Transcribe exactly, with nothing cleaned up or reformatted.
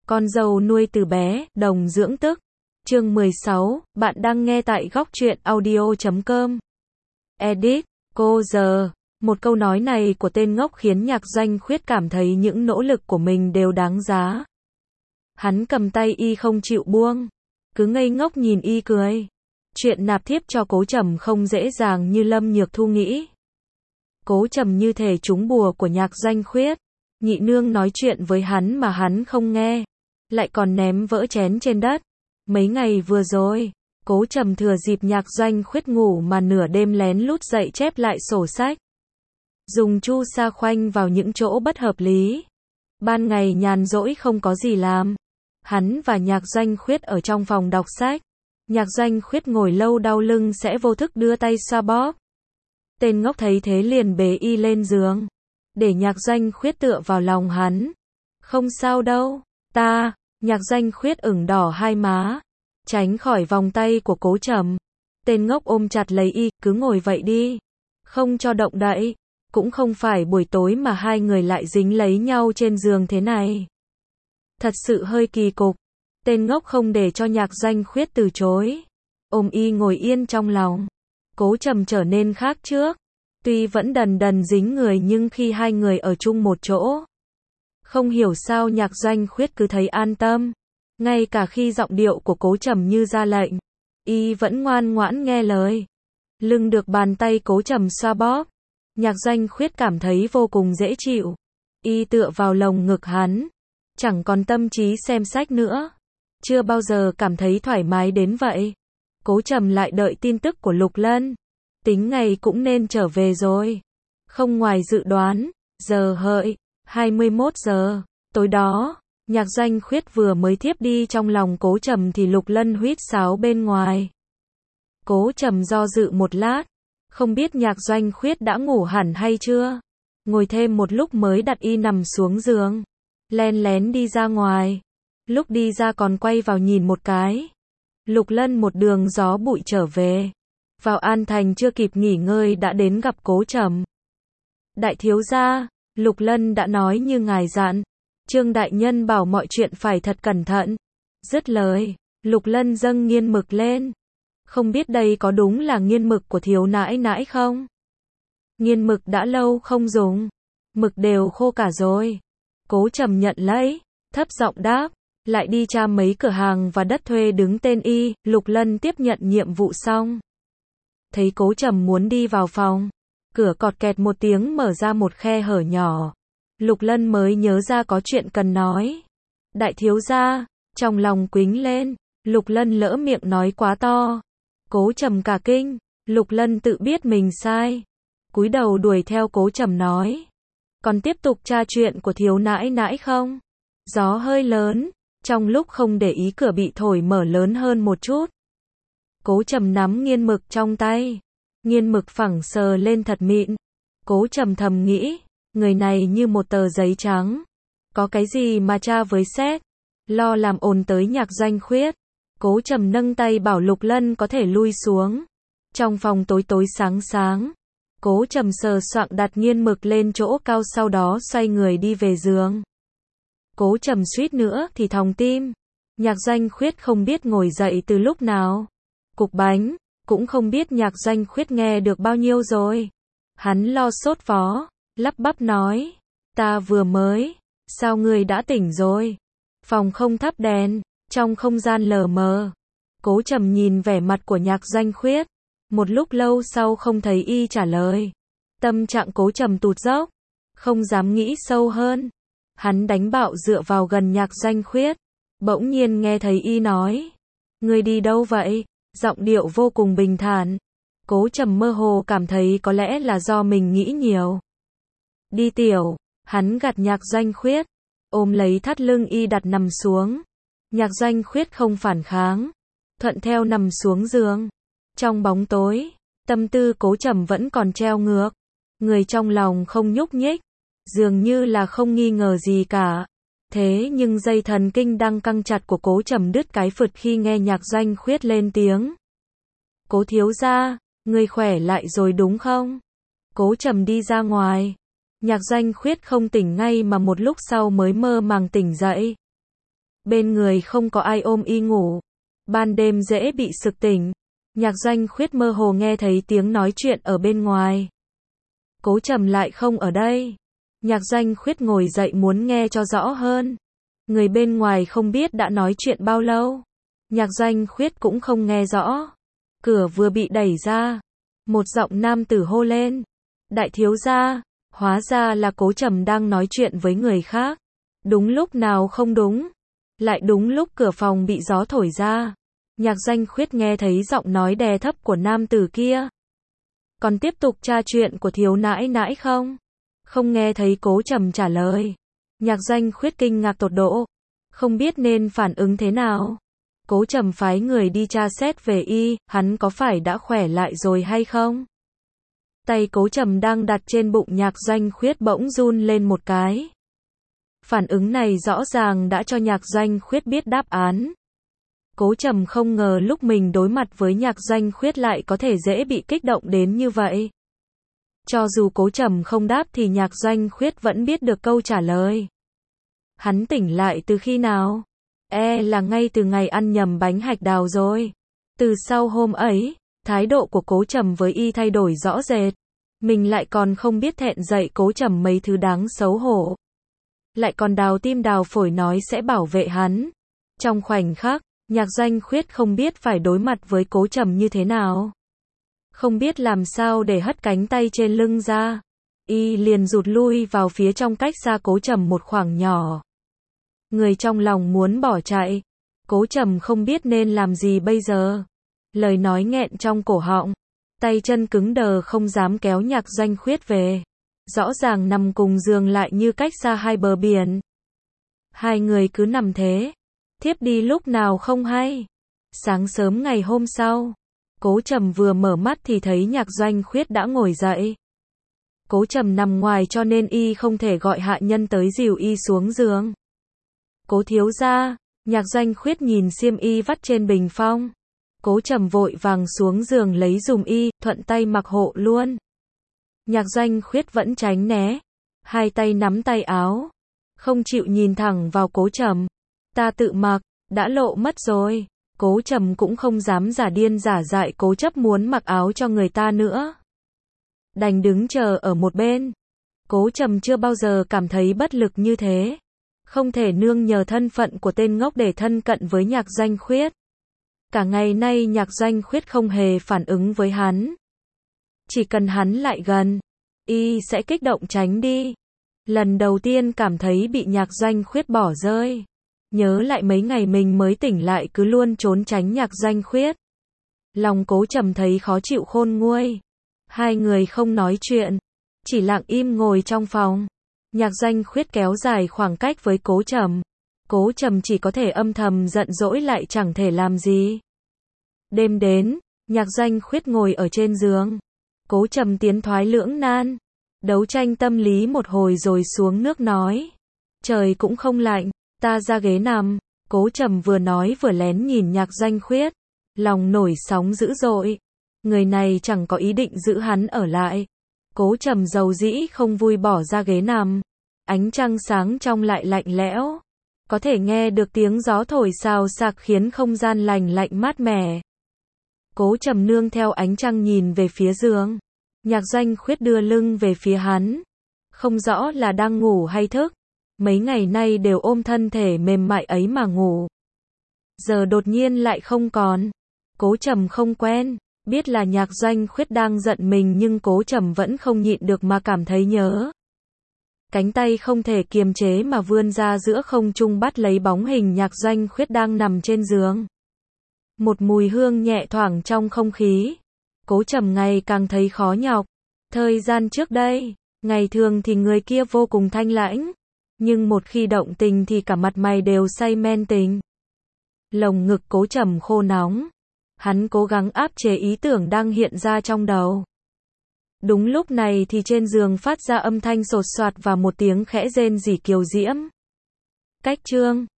Con dâu nuôi từ bé, đồng dưỡng tức. Chương mười sáu, bạn đang nghe tại góc truyện audio chấm com. Edit, cô giờ. Một câu nói này của tên ngốc khiến Nhạc Doanh Khuyết cảm thấy những nỗ lực của mình đều đáng giá. Hắn cầm tay y không chịu buông, cứ ngây ngốc nhìn y cười. Chuyện nạp thiếp cho Cố Trầm không dễ dàng như Lâm Nhược Thu nghĩ. Cố Trầm như thể trúng bùa của Nhạc Doanh Khuyết. Nhị nương nói chuyện với hắn mà hắn không nghe, lại còn ném vỡ chén trên đất. Mấy ngày vừa rồi, Cố Trầm thừa dịp Nhạc Doanh Khuyết ngủ mà nửa đêm lén lút dậy chép lại sổ sách, dùng chu sa khoanh vào những chỗ bất hợp lý. Ban ngày nhàn rỗi không có gì làm, hắn và Nhạc Doanh Khuyết ở trong phòng đọc sách. Nhạc Doanh Khuyết ngồi lâu đau lưng sẽ vô thức đưa tay xoa bóp. Tên ngốc thấy thế liền bế y lên giường, để Nhạc Doanh Khuyết tựa vào lòng hắn. Không sao đâu, ta. Nhạc Doanh Khuyết ửng đỏ hai má, tránh khỏi vòng tay của Cố Trầm. Tên ngốc ôm chặt lấy y, cứ ngồi vậy đi, không cho động đậy. Cũng không phải buổi tối mà hai người lại dính lấy nhau trên giường thế này. Thật sự hơi kỳ cục. Tên ngốc không để cho Nhạc Doanh Khuyết từ chối, ôm y ngồi yên trong lòng. Cố Trầm trở nên khác trước, tuy vẫn đần đần dính người nhưng khi hai người ở chung một chỗ, không hiểu sao Nhạc Doanh Khuyết cứ thấy an tâm. Ngay cả khi giọng điệu của Cố Trầm như ra lệnh, y vẫn ngoan ngoãn nghe lời. Lưng được bàn tay Cố Trầm xoa bóp, Nhạc Doanh Khuyết cảm thấy vô cùng dễ chịu. Y tựa vào lồng ngực hắn, chẳng còn tâm trí xem sách nữa. Chưa bao giờ cảm thấy thoải mái đến vậy. Cố Trầm lại đợi tin tức của Lục Lân. Tính ngày cũng nên trở về rồi. Không ngoài dự đoán, giờ hợi, hai mươi mốt giờ, tối đó, Nhạc Doanh Khuyết vừa mới thiếp đi trong lòng Cố Trầm thì Lục Lân huýt sáo bên ngoài. Cố Trầm do dự một lát, không biết Nhạc Doanh Khuyết đã ngủ hẳn hay chưa. Ngồi thêm một lúc mới đặt y nằm xuống giường, len lén đi ra ngoài. Lúc đi ra còn quay vào nhìn một cái. Lục Lân một đường gió bụi trở về. Vào An Thành chưa kịp nghỉ ngơi đã đến gặp Cố Trầm. Đại thiếu gia, Lục Lân đã nói như ngài dặn. Trương đại nhân bảo mọi chuyện phải thật cẩn thận. Dứt lời, Lục Lân dâng nghiên mực lên. Không biết đây có đúng là nghiên mực của thiếu nãi nãi không? Nghiên mực đã lâu không dùng, mực đều khô cả rồi. Cố Trầm nhận lấy, thấp giọng đáp, lại đi tra mấy cửa hàng và đất thuê đứng tên y. Lục Lân tiếp nhận nhiệm vụ xong, thấy Cố Trầm muốn đi vào phòng, cửa cọt kẹt một tiếng mở ra một khe hở nhỏ. Lục Lân mới nhớ ra có chuyện cần nói. Đại thiếu gia, trong lòng quính lên, Lục Lân lỡ miệng nói quá to. Cố Trầm cả kinh, Lục Lân tự biết mình sai, cúi đầu đuổi theo Cố Trầm nói. Còn tiếp tục tra chuyện của thiếu nãi nãi không? Gió hơi lớn, trong lúc không để ý cửa bị thổi mở lớn hơn một chút. Cố Trầm nắm nghiên mực trong tay, nghiên mực phẳng sờ lên thật mịn. Cố Trầm thầm nghĩ, người này như một tờ giấy trắng, có cái gì mà tra với xét. Lo làm ồn tới Nhạc Doanh Khuyết, Cố Trầm nâng tay bảo Lục Lân có thể lui xuống. Trong phòng tối tối sáng sáng, Cố Trầm sờ soạng đặt nghiên mực lên chỗ cao, sau đó xoay người đi về giường. Cố Trầm suýt nữa thì thòng tim. Nhạc Doanh Khuyết không biết ngồi dậy từ lúc nào. Cục bánh, cũng không biết Nhạc Doanh Khuyết nghe được bao nhiêu rồi. Hắn lo sốt vó, lắp bắp nói, ta vừa mới, sao ngươi đã tỉnh rồi? Phòng không thắp đèn, trong không gian lờ mờ. Cố Trầm nhìn vẻ mặt của Nhạc Doanh Khuyết, một lúc lâu sau không thấy y trả lời. Tâm trạng Cố Trầm tụt dốc, không dám nghĩ sâu hơn. Hắn đánh bạo dựa vào gần Nhạc Doanh Khuyết, bỗng nhiên nghe thấy y nói, ngươi đi đâu vậy? Giọng điệu vô cùng bình thản. Cố Trầm mơ hồ cảm thấy có lẽ là do mình nghĩ nhiều. Đi tiểu. Hắn gạt Nhạc Doanh Khuyết, ôm lấy thắt lưng y đặt nằm xuống. Nhạc Doanh Khuyết không phản kháng, thuận theo nằm xuống giường. Trong bóng tối, tâm tư Cố Trầm vẫn còn treo ngược, người trong lòng không nhúc nhích, dường như là không nghi ngờ gì cả. Thế nhưng dây thần kinh đang căng chặt của Cố Trầm đứt cái phượt khi nghe Nhạc Doanh Khuyết lên tiếng. Cố thiếu gia, ngươi khỏe lại rồi đúng không? Cố Trầm đi ra ngoài. Nhạc Doanh Khuyết không tỉnh ngay mà một lúc sau mới mơ màng tỉnh dậy. Bên người không có ai ôm y ngủ. Ban đêm dễ bị sực tỉnh. Nhạc Doanh Khuyết mơ hồ nghe thấy tiếng nói chuyện ở bên ngoài. Cố Trầm lại không ở đây. Nhạc Doanh Khuyết ngồi dậy muốn nghe cho rõ hơn. Người bên ngoài không biết đã nói chuyện bao lâu. Nhạc Doanh Khuyết cũng không nghe rõ. Cửa vừa bị đẩy ra. Một giọng nam tử hô lên. Đại thiếu gia. Hóa ra là Cố Trầm đang nói chuyện với người khác. Đúng lúc nào không đúng. Lại đúng lúc cửa phòng bị gió thổi ra. Nhạc Doanh Khuyết nghe thấy giọng nói đè thấp của nam tử kia. Còn tiếp tục tra chuyện của thiếu nãi nãi không? Không nghe thấy Cố Trầm trả lời. Nhạc Doanh Khuyết kinh ngạc tột độ. Không biết nên phản ứng thế nào. Cố Trầm phái người đi tra xét về y, hắn có phải đã khỏe lại rồi hay không? Tay Cố Trầm đang đặt trên bụng Nhạc Doanh Khuyết bỗng run lên một cái. Phản ứng này rõ ràng đã cho Nhạc Doanh Khuyết biết đáp án. Cố Trầm không ngờ lúc mình đối mặt với Nhạc Doanh Khuyết lại có thể dễ bị kích động đến như vậy. Cho dù Cố Trầm không đáp thì Nhạc Doanh Khuyết vẫn biết được câu trả lời. Hắn tỉnh lại từ khi nào? E là ngay từ ngày ăn nhầm bánh hạch đào rồi. Từ sau hôm ấy, thái độ của Cố Trầm với y thay đổi rõ rệt. Mình lại còn không biết thẹn dạy Cố Trầm mấy thứ đáng xấu hổ. Lại còn đào tim đào phổi nói sẽ bảo vệ hắn. Trong khoảnh khắc, Nhạc Doanh Khuyết không biết phải đối mặt với Cố Trầm như thế nào. Không biết làm sao để hất cánh tay trên lưng ra. Y liền rụt lui vào phía trong cách xa Cố Trầm một khoảng nhỏ. Người trong lòng muốn bỏ chạy. Cố Trầm không biết nên làm gì bây giờ. Lời nói nghẹn trong cổ họng. Tay chân cứng đờ không dám kéo Nhạc Doanh Khuyết về. Rõ ràng nằm cùng giường lại như cách xa hai bờ biển. Hai người cứ nằm thế. Thiếp đi lúc nào không hay. Sáng sớm ngày hôm sau. Cố Trầm vừa mở mắt thì thấy Nhạc Doanh Khuyết đã ngồi dậy. Cố Trầm nằm ngoài cho nên y không thể gọi hạ nhân tới dìu y xuống giường. Cố thiếu gia. Nhạc Doanh Khuyết nhìn xiêm y vắt trên bình phong. Cố Trầm vội vàng xuống giường lấy dùm y, thuận tay mặc hộ luôn. Nhạc Doanh Khuyết vẫn tránh né. Hai tay nắm tay áo. Không chịu nhìn thẳng vào Cố Trầm. Ta tự mặc, đã lộ mất rồi. Cố Trầm cũng không dám giả điên giả dại cố chấp muốn mặc áo cho người ta nữa. Đành đứng chờ ở một bên. Cố Trầm chưa bao giờ cảm thấy bất lực như thế. Không thể nương nhờ thân phận của tên ngốc để thân cận với Nhạc Doanh Khuyết. Cả ngày nay Nhạc Doanh Khuyết không hề phản ứng với hắn. Chỉ cần hắn lại gần, y sẽ kích động tránh đi. Lần đầu tiên cảm thấy bị Nhạc Doanh Khuyết bỏ rơi. Nhớ lại mấy ngày mình mới tỉnh lại cứ luôn trốn tránh Nhạc Doanh Khuyết. Lòng Cố Trầm thấy khó chịu khôn nguôi. Hai người không nói chuyện, chỉ lặng im ngồi trong phòng. Nhạc Doanh Khuyết kéo dài khoảng cách với Cố Trầm. Cố Trầm chỉ có thể âm thầm giận dỗi lại chẳng thể làm gì. Đêm đến, Nhạc Doanh Khuyết ngồi ở trên giường. Cố Trầm tiến thoái lưỡng nan. Đấu tranh tâm lý một hồi rồi xuống nước nói. Trời cũng không lạnh, ta ra ghế nằm. Cố Trầm vừa nói vừa lén nhìn Nhạc Doanh Khuyết. Lòng nổi sóng dữ dội. Người này chẳng có ý định giữ hắn ở lại. Cố Trầm dầu dĩ không vui bỏ ra ghế nằm. Ánh trăng sáng trong lại lạnh lẽo. Có thể nghe được tiếng gió thổi xào xạc khiến không gian lành lạnh mát mẻ. Cố Trầm nương theo ánh trăng nhìn về phía giường. Nhạc Doanh Khuyết đưa lưng về phía hắn. Không rõ là đang ngủ hay thức. Mấy ngày nay đều ôm thân thể mềm mại ấy mà ngủ. Giờ đột nhiên lại không còn. Cố Trầm không quen. Biết là Nhạc Doanh Khuyết đang giận mình nhưng Cố Trầm vẫn không nhịn được mà cảm thấy nhớ. Cánh tay không thể kiềm chế mà vươn ra giữa không trung bắt lấy bóng hình Nhạc Doanh Khuyết đang nằm trên giường. Một mùi hương nhẹ thoảng trong không khí. Cố Trầm ngày càng thấy khó nhọc. Thời gian trước đây, ngày thường thì người kia vô cùng thanh lãnh. Nhưng một khi động tình thì cả mặt mày đều say men tình. Lồng ngực Cố Trầm khô nóng. Hắn cố gắng áp chế ý tưởng đang hiện ra trong đầu. Đúng lúc này thì trên giường phát ra âm thanh sột soạt và một tiếng khẽ rên rỉ kiều diễm. Cách chương